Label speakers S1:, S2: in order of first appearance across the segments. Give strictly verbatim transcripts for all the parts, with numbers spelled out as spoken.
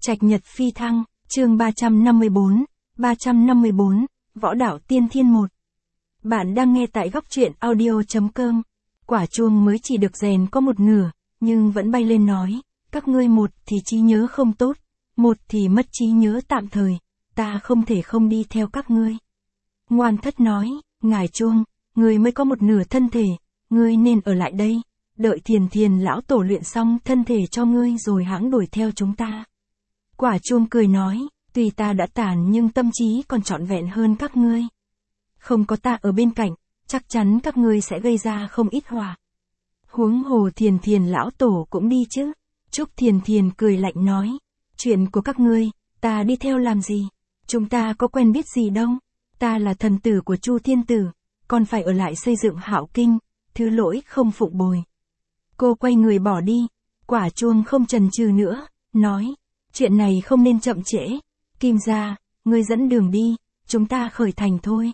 S1: Trạch Nhật Phi Thăng, chương ba trăm năm mươi bốn, ba trăm năm mươi bốn, Võ Đạo Tiên Thiên một. Bạn đang nghe tại góc truyện audio chấm com. Quả chuông mới chỉ được rèn có một nửa, nhưng vẫn bay lên nói, các ngươi một thì trí nhớ không tốt, một thì mất trí nhớ tạm thời, ta không thể không đi theo các ngươi. Ngoan Thất nói, ngài chuông, ngươi mới có một nửa thân thể, ngươi nên ở lại đây, đợi Thiền Thiền lão tổ luyện xong thân thể cho ngươi rồi hãng đuổi theo chúng ta. Quả chuông cười nói, tuy ta đã tàn nhưng tâm trí còn trọn vẹn hơn các ngươi. Không có ta ở bên cạnh, chắc chắn các ngươi sẽ gây ra không ít họa. Huống hồ Thiền Thiền lão tổ cũng đi chứ. Trúc Thiền Thiền cười lạnh nói, chuyện của các ngươi, ta đi theo làm gì? Chúng ta có quen biết gì đâu. Ta là thần tử của Chu Thiên Tử, còn phải ở lại xây dựng Hạo Kinh, thứ lỗi không phụng bồi. Cô quay người bỏ đi, quả chuông không chần chừ nữa, nói, chuyện này không nên chậm trễ. Kim gia, ngươi dẫn đường đi, chúng ta khởi thành thôi.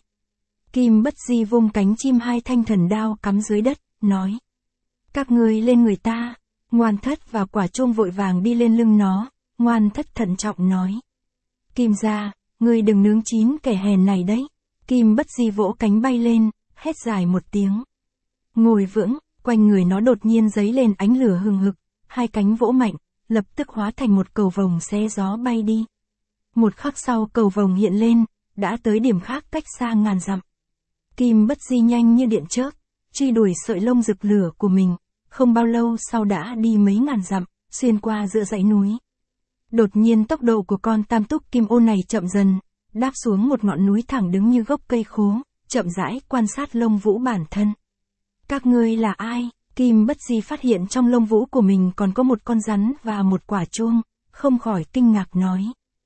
S1: Kim Bất Di vung cánh chim hai thanh thần đao cắm dưới đất, nói, các ngươi lên người ta. Ngoan Thất và quả chuông vội vàng đi lên lưng nó. Ngoan Thất thận trọng nói, Kim gia, ngươi đừng nướng chín kẻ hèn này đấy. Kim Bất Di vỗ cánh bay lên, hét dài một tiếng. Ngồi vững, quanh người nó đột nhiên giấy lên ánh lửa hừng hực, hai cánh vỗ mạnh, lập tức hóa thành một cầu vồng xé gió bay đi. Một khắc sau cầu vồng hiện lên, đã tới điểm khác cách xa ngàn dặm. Kim Bất Di nhanh như điện chớp, truy đuổi sợi lông rực lửa của mình, không bao lâu sau đã đi mấy ngàn dặm, xuyên qua giữa dãy núi. Đột nhiên tốc độ của con tam túc kim ô này chậm dần, đáp xuống một ngọn núi thẳng đứng như gốc cây khố, chậm rãi quan sát lông vũ bản thân. Các ngươi là ai? Kim Bất Di phát hiện trong lông vũ của mình còn có một con rắn và một quả chuông, không khỏi kinh ngạc nói.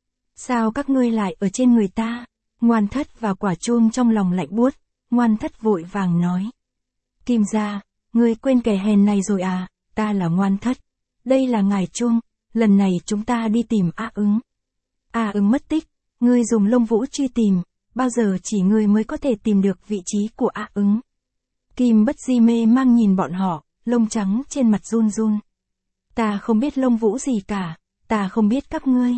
S1: Sao các ngươi lại ở trên người ta? Ngoan Thất và quả chuông trong lòng lạnh buốt. Ngoan Thất vội vàng nói. Kim gia, ngươi quên kẻ hèn này rồi à? Ta là Ngoan Thất. Đây là ngài chuông. Lần này chúng ta đi tìm A Ứng. A Ứng mất tích. Ngươi dùng lông vũ truy tìm. Bao giờ chỉ ngươi mới có thể tìm được vị trí của A Ứng? Kim Bất Di mê mang nhìn bọn họ, lông trắng trên mặt run run. Ta không biết lông vũ gì cả. Ta không biết các ngươi.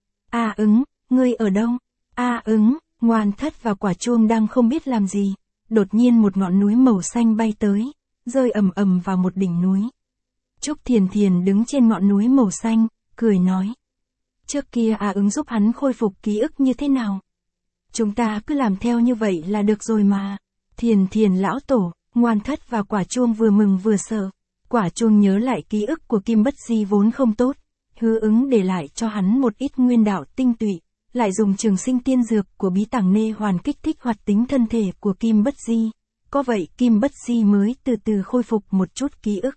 S1: A Ứng, ngươi ở đâu? A Ứng, Ngoan Thất và quả chuông đang không biết làm gì. Đột nhiên một ngọn núi màu xanh bay tới, rơi ầm ầm vào một đỉnh núi. Trúc Thiền Thiền đứng trên ngọn núi màu xanh, cười nói. Trước kia A Ứng giúp hắn khôi phục ký ức như thế nào? Chúng ta cứ làm theo như vậy là được rồi mà. Thiền Thiền lão tổ, Ngoan Thất và quả chuông vừa mừng vừa sợ. Quả chuông nhớ lại ký ức của Kim Bất Di vốn không tốt. Hứa Ứng để lại cho hắn một ít nguyên đạo tinh tụy, lại dùng trường sinh tiên dược của bí tàng nê hoàn kích thích hoạt tính thân thể của Kim Bất Di. Có vậy Kim Bất Di mới từ từ khôi phục một chút ký ức.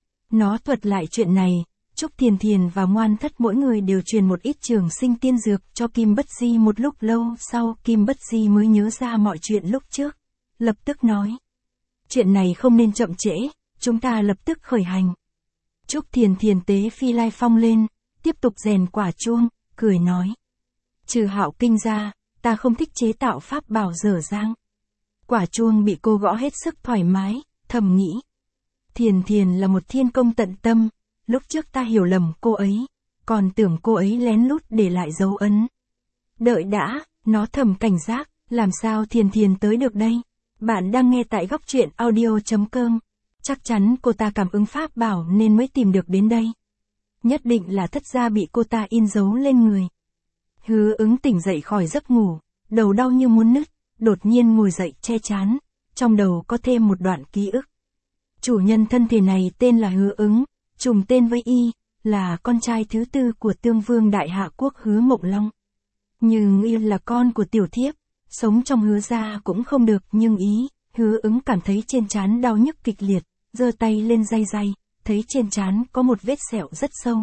S1: Nó thuật lại chuyện này, Trúc Thiền Thiền và Ngoan Thất mỗi người đều truyền một ít trường sinh tiên dược cho Kim Bất Di. Một lúc lâu sau Kim Bất Di mới nhớ ra mọi chuyện lúc trước, lập tức nói. Chuyện này không nên chậm trễ, chúng ta lập tức khởi hành. Trúc Thiền Thiền tế phi lai phong lên, tiếp tục rèn quả chuông, cười nói. Trừ Hạo Kinh ra, ta không thích chế tạo pháp bảo dở dang. Quả chuông bị cô gõ hết sức thoải mái, thầm nghĩ. Thiền Thiền là một thiên công tận tâm, lúc trước ta hiểu lầm cô ấy, còn tưởng cô ấy lén lút để lại dấu ấn. Đợi đã, nó thầm cảnh giác, làm sao Thiền Thiền tới được đây? Bạn đang nghe tại góc truyện audio chấm com. Chắc chắn cô ta cảm ứng pháp bảo nên mới tìm được đến đây. Nhất định là Thất gia bị cô ta in dấu lên người. Hứa Ứng tỉnh dậy khỏi giấc ngủ, đầu đau như muốn nứt, đột nhiên ngồi dậy che chán, trong đầu có thêm một đoạn ký ức. Chủ nhân thân thể này tên là Hứa Ứng, trùng tên với y, là con trai thứ tư của Tương Vương Đại Hạ Quốc Hứa Mộng Long. Nhưng y là con của tiểu thiếp, sống trong Hứa gia cũng không được nhưng ý. Hứa Ứng cảm thấy trên trán đau nhức kịch liệt, giơ tay lên day day, thấy trên trán có một vết sẹo rất sâu.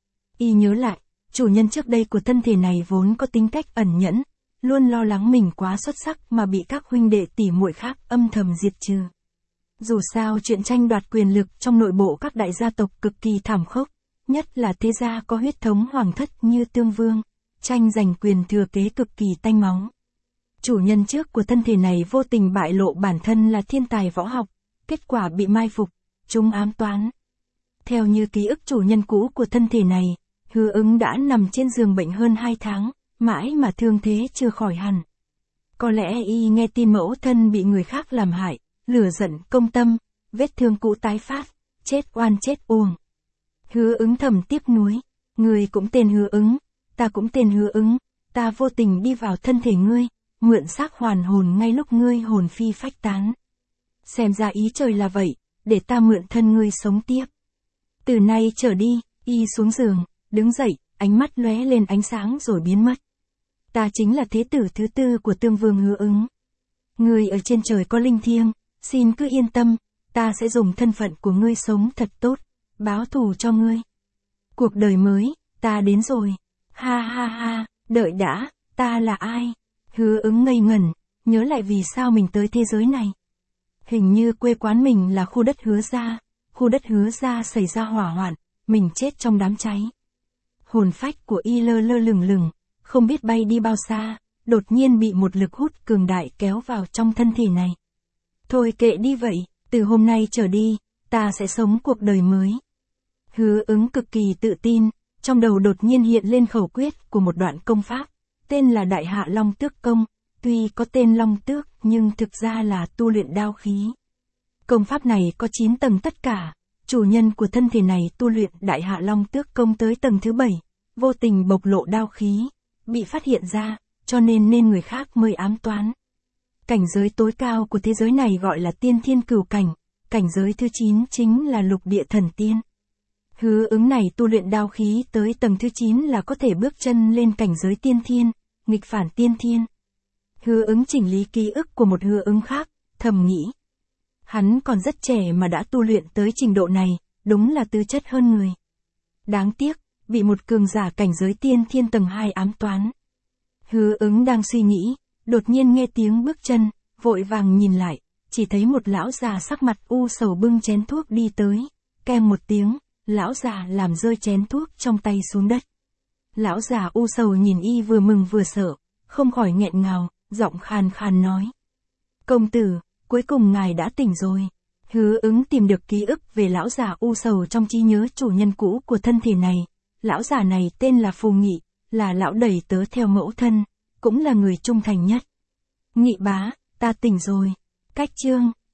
S1: Y nhớ lại, chủ nhân trước đây của thân thể này vốn có tính cách ẩn nhẫn, luôn lo lắng mình quá xuất sắc mà bị các huynh đệ tỷ muội khác âm thầm diệt trừ. Dù sao chuyện tranh đoạt quyền lực trong nội bộ các đại gia tộc cực kỳ thảm khốc, nhất là thế gia có huyết thống hoàng thất như Tương Vương, tranh giành quyền thừa kế cực kỳ tanh máu. Chủ nhân trước của thân thể này vô tình bại lộ bản thân là thiên tài võ học, kết quả bị mai phục, chúng ám toán. Theo như ký ức chủ nhân cũ của thân thể này, Hứa Ứng đã nằm trên giường bệnh hơn hai tháng, mãi mà thương thế chưa khỏi hẳn. Có lẽ y nghe tin mẫu thân bị người khác làm hại, lửa giận công tâm, vết thương cũ tái phát, chết oan chết uổng. Hứa Ứng thầm tiếc nuối, ngươi cũng tên Hứa Ứng, ta cũng tên Hứa Ứng, ta vô tình đi vào thân thể ngươi, mượn xác hoàn hồn ngay lúc ngươi hồn phi phách tán. Xem ra ý trời là vậy, để ta mượn thân ngươi sống tiếp. Từ nay trở đi, y xuống giường, đứng dậy, ánh mắt lóe lên ánh sáng rồi biến mất. Ta chính là thế tử thứ tư của Tương Vương Hứa Ứng. Ngươi ở trên trời có linh thiêng, xin cứ yên tâm, ta sẽ dùng thân phận của ngươi sống thật tốt, báo thù cho ngươi. Cuộc đời mới, ta đến rồi. Ha ha ha, đợi đã, ta là ai? Hứa Ứng ngây ngẩn, nhớ lại vì sao mình tới thế giới này. Hình như quê quán mình là khu đất Hứa gia, khu đất Hứa gia xảy ra hỏa hoạn, mình chết trong đám cháy. Hồn phách của y lơ lơ lửng lửng, không biết bay đi bao xa, đột nhiên bị một lực hút cường đại kéo vào trong thân thể này. Thôi kệ đi vậy, từ hôm nay trở đi, ta sẽ sống cuộc đời mới. Hứa Ứng cực kỳ tự tin, trong đầu đột nhiên hiện lên khẩu quyết của một đoạn công pháp, tên là Đại Hạ Long Tước Công, tuy có tên Long Tước nhưng thực ra là tu luyện đao khí. Công pháp này có chín tầng tất cả, chủ nhân của thân thể này tu luyện Đại Hạ Long Tước Công tới tầng thứ bảy, vô tình bộc lộ đao khí, bị phát hiện ra, cho nên nên người khác mới ám toán. Cảnh giới tối cao của thế giới này gọi là tiên thiên cửu cảnh, cảnh giới thứ chín chính là lục địa thần tiên. Hứa Ứng này tu luyện đao khí tới tầng thứ chín là có thể bước chân lên cảnh giới tiên thiên, nghịch phản tiên thiên. Hứa Ứng chỉnh lý ký ức của một Hứa Ứng khác, thầm nghĩ. Hắn còn rất trẻ mà đã tu luyện tới trình độ này, đúng là tư chất hơn người. Đáng tiếc, bị một cường giả cảnh giới tiên thiên tầng hai ám toán. Hứa Ứng đang suy nghĩ, đột nhiên nghe tiếng bước chân, vội vàng nhìn lại, chỉ thấy một lão già sắc mặt u sầu bưng chén thuốc đi tới, keng một tiếng, lão già làm rơi chén thuốc trong tay xuống đất. Lão già u sầu nhìn y vừa mừng vừa sợ, không khỏi nghẹn ngào, giọng khàn khàn nói. Công tử, cuối cùng ngài đã tỉnh rồi. Hứa Ứng tìm được ký ức về lão già u sầu trong trí nhớ chủ nhân cũ của thân thể này. Lão già này tên là Phù Nghị, là lão đầy tớ theo mẫu thân, cũng là người trung thành nhất. Nghị bá, ta tỉnh rồi. Cách chương